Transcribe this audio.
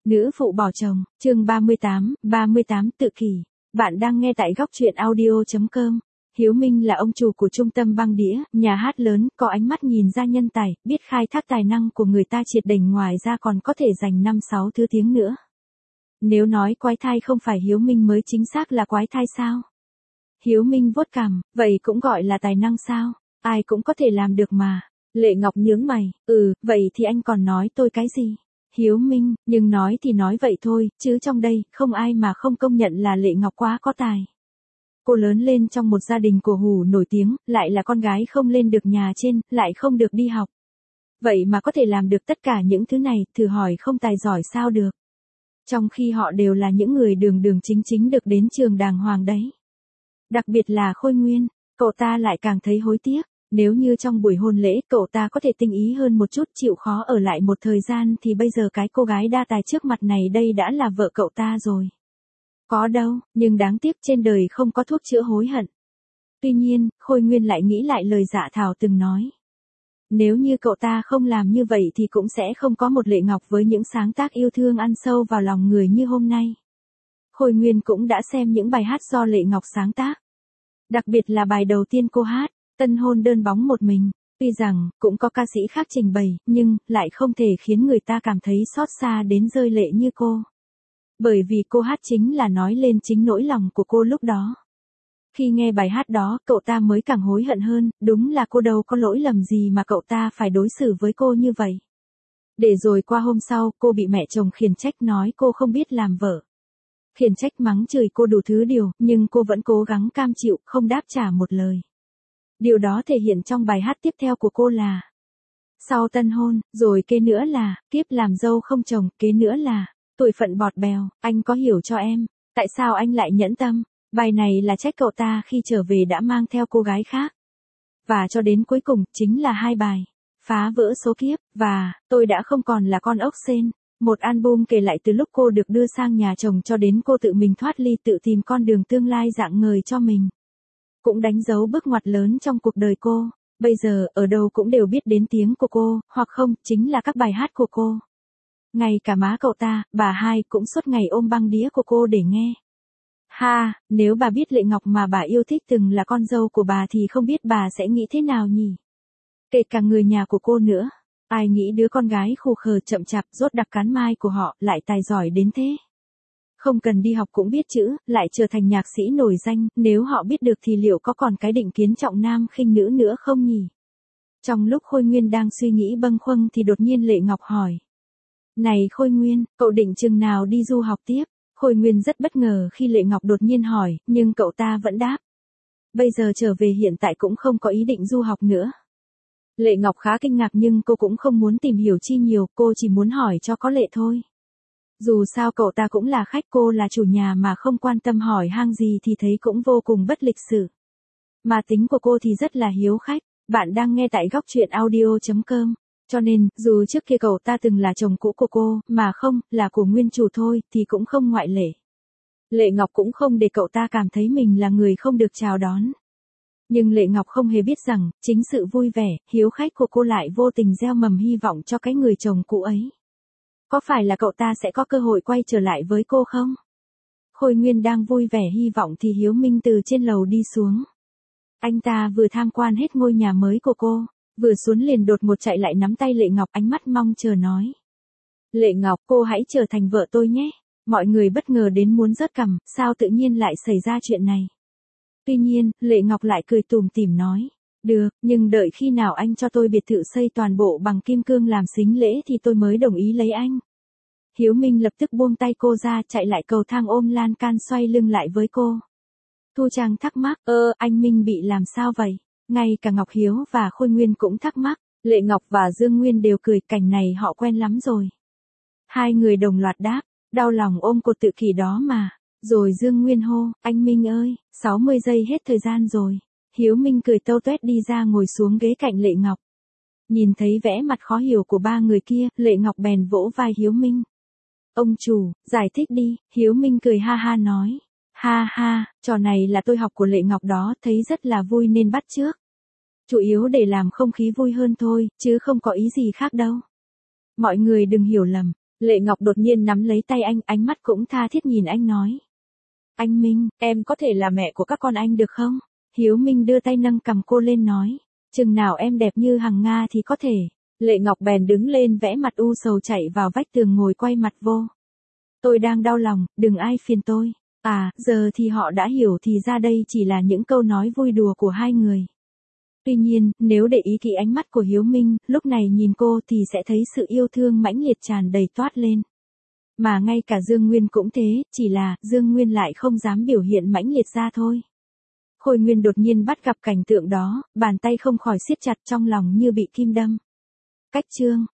Nữ phụ bỏ chồng, chương 38 tự kỷ. Bạn đang nghe tại góc truyện audio.com. Hiếu Minh là ông chủ của trung tâm băng đĩa, nhà hát lớn, có ánh mắt nhìn ra nhân tài, biết khai thác tài năng của người ta triệt đỉnh, ngoài ra còn có thể dành 5-6 thứ tiếng nữa. Nếu nói quái thai không phải Hiếu Minh mới chính xác là quái thai sao? Hiếu Minh vuốt cằm, vậy cũng gọi là tài năng sao? Ai cũng có thể làm được mà. Lệ Ngọc nhướng mày, vậy thì anh còn nói tôi cái gì? Hiếu Minh, nhưng nói thì nói vậy thôi, chứ trong đây, không ai mà không công nhận là Lệ Ngọc quá có tài. Cô lớn lên trong một gia đình cổ hủ nổi tiếng, lại là con gái không lên được nhà trên, lại không được đi học. Vậy mà có thể làm được tất cả những thứ này, thử hỏi không tài giỏi sao được. Trong khi họ đều là những người đường đường chính chính được đến trường đàng hoàng đấy. Đặc biệt là Khôi Nguyên, cậu ta lại càng thấy hối tiếc. Nếu như trong buổi hôn lễ cậu ta có thể tinh ý hơn một chút, chịu khó ở lại một thời gian, thì bây giờ cái cô gái đa tài trước mặt này đây đã là vợ cậu ta rồi. Có đâu, nhưng đáng tiếc trên đời không có thuốc chữa hối hận. Tuy nhiên, Khôi Nguyên lại nghĩ lại lời Dạ Thảo từng nói. Nếu như cậu ta không làm như vậy thì cũng sẽ không có một Lệ Ngọc với những sáng tác yêu thương ăn sâu vào lòng người như hôm nay. Khôi Nguyên cũng đã xem những bài hát do Lệ Ngọc sáng tác. Đặc biệt là bài đầu tiên cô hát, Tân Hôn Đơn Bóng Một Mình. Tuy rằng, cũng có ca sĩ khác trình bày, nhưng, lại không thể khiến người ta cảm thấy xót xa đến rơi lệ như cô. Bởi vì cô hát chính là nói lên chính nỗi lòng của cô lúc đó. Khi nghe bài hát đó, cậu ta mới càng hối hận hơn, đúng là cô đâu có lỗi lầm gì mà cậu ta phải đối xử với cô như vậy. Để rồi qua hôm sau, cô bị mẹ chồng khiển trách nói cô không biết làm vợ. Khiển trách mắng chửi cô đủ thứ điều, nhưng cô vẫn cố gắng cam chịu, không đáp trả một lời. Điều đó thể hiện trong bài hát tiếp theo của cô là: sau tân hôn, rồi kế nữa là, kiếp làm dâu không chồng, kế nữa là, tuổi phận bọt bèo, anh có hiểu cho em, tại sao anh lại nhẫn tâm. Bài này là trách cậu ta khi trở về đã mang theo cô gái khác. Và cho đến cuối cùng, chính là hai bài, Phá Vỡ Số Kiếp, và, Tôi Đã Không Còn Là Con Ốc Sên. Một album kể lại từ lúc cô được đưa sang nhà chồng cho đến cô tự mình thoát ly, tự tìm con đường tương lai rạng ngời cho mình. Cũng đánh dấu bước ngoặt lớn trong cuộc đời cô. Bây giờ, ở đâu cũng đều biết đến tiếng của cô, hoặc không, chính là các bài hát của cô. Ngay cả má cậu ta, bà hai, cũng suốt ngày ôm băng đĩa của cô để nghe. Ha, nếu bà biết Lệ Ngọc mà bà yêu thích từng là con dâu của bà thì không biết bà sẽ nghĩ thế nào nhỉ? Kể cả người nhà của cô nữa. Ai nghĩ đứa con gái khù khờ chậm chạp rốt đặc cán mai của họ lại tài giỏi đến thế? Không cần đi học cũng biết chữ, lại trở thành nhạc sĩ nổi danh, nếu họ biết được thì liệu có còn cái định kiến trọng nam khinh nữ nữa không nhỉ? Trong lúc Khôi Nguyên đang suy nghĩ bâng khuâng thì đột nhiên Lệ Ngọc hỏi. Này Khôi Nguyên, cậu định chừng nào đi du học tiếp? Khôi Nguyên rất bất ngờ khi Lệ Ngọc đột nhiên hỏi, nhưng cậu ta vẫn đáp. Bây giờ trở về hiện tại cũng không có ý định du học nữa. Lệ Ngọc khá kinh ngạc nhưng cô cũng không muốn tìm hiểu chi nhiều, cô chỉ muốn hỏi cho có lệ thôi. Dù sao cậu ta cũng là khách, cô là chủ nhà mà không quan tâm hỏi han gì thì thấy cũng vô cùng bất lịch sự. Mà tính của cô thì rất là hiếu khách. Bạn đang nghe tại góc truyện audio.com. Cho nên, dù trước kia cậu ta từng là chồng cũ của cô, mà không, là của nguyên chủ thôi, thì cũng không ngoại lệ. Lệ Ngọc cũng không để cậu ta cảm thấy mình là người không được chào đón. Nhưng Lệ Ngọc không hề biết rằng, chính sự vui vẻ, hiếu khách của cô lại vô tình gieo mầm hy vọng cho cái người chồng cũ ấy. Có phải là cậu ta sẽ có cơ hội quay trở lại với cô không? Khôi Nguyên đang vui vẻ hy vọng thì Hiếu Minh từ trên lầu đi xuống. Anh ta vừa tham quan hết ngôi nhà mới của cô, vừa xuống liền đột ngột chạy lại nắm tay Lệ Ngọc, ánh mắt mong chờ nói. Lệ Ngọc, cô hãy trở thành vợ tôi nhé. Mọi người bất ngờ đến muốn rớt cằm, sao tự nhiên lại xảy ra chuyện này? Tuy nhiên, Lệ Ngọc lại cười tủm tỉm nói. Được, nhưng đợi khi nào anh cho tôi biệt thự xây toàn bộ bằng kim cương làm sính lễ thì tôi mới đồng ý lấy anh. Hiếu Minh lập tức buông tay cô ra, chạy lại cầu thang ôm lan can xoay lưng lại với cô. Thu Trang thắc mắc, anh Minh bị làm sao vậy? Ngay cả Ngọc Hiếu và Khôi Nguyên cũng thắc mắc, Lệ Ngọc và Dương Nguyên đều cười, cảnh này họ quen lắm rồi. Hai người đồng loạt đáp, đau lòng ôm cột tự kỷ đó mà. Rồi Dương Nguyên hô, anh Minh ơi, 60 giây hết thời gian rồi. Hiếu Minh cười tâu tuét đi ra ngồi xuống ghế cạnh Lệ Ngọc. Nhìn thấy vẻ mặt khó hiểu của ba người kia, Lệ Ngọc bèn vỗ vai Hiếu Minh. Ông chủ, giải thích đi, Hiếu Minh cười ha ha nói. Ha ha, trò này là tôi học của Lệ Ngọc đó, thấy rất là vui nên bắt chước. Chủ yếu để làm không khí vui hơn thôi, chứ không có ý gì khác đâu. Mọi người đừng hiểu lầm, Lệ Ngọc đột nhiên nắm lấy tay anh, ánh mắt cũng tha thiết nhìn anh nói. Anh Minh, em có thể là mẹ của các con anh được không? Hiếu Minh đưa tay nâng cầm cô lên nói. Chừng nào em đẹp như hằng Nga thì có thể. Lệ Ngọc bèn đứng lên vẽ mặt u sầu chạy vào vách tường ngồi quay mặt vô. Tôi đang đau lòng, đừng ai phiền tôi. À, giờ thì họ đã hiểu thì ra đây chỉ là những câu nói vui đùa của hai người. Tuy nhiên, nếu để ý kỹ ánh mắt của Hiếu Minh, lúc này nhìn cô thì sẽ thấy sự yêu thương mãnh liệt tràn đầy toát lên. Mà ngay cả Dương Nguyên cũng thế, chỉ là Dương Nguyên lại không dám biểu hiện mãnh liệt ra thôi. Khôi Nguyên đột nhiên bắt gặp cảnh tượng đó, bàn tay không khỏi siết chặt trong lòng như bị kim đâm. Cách chương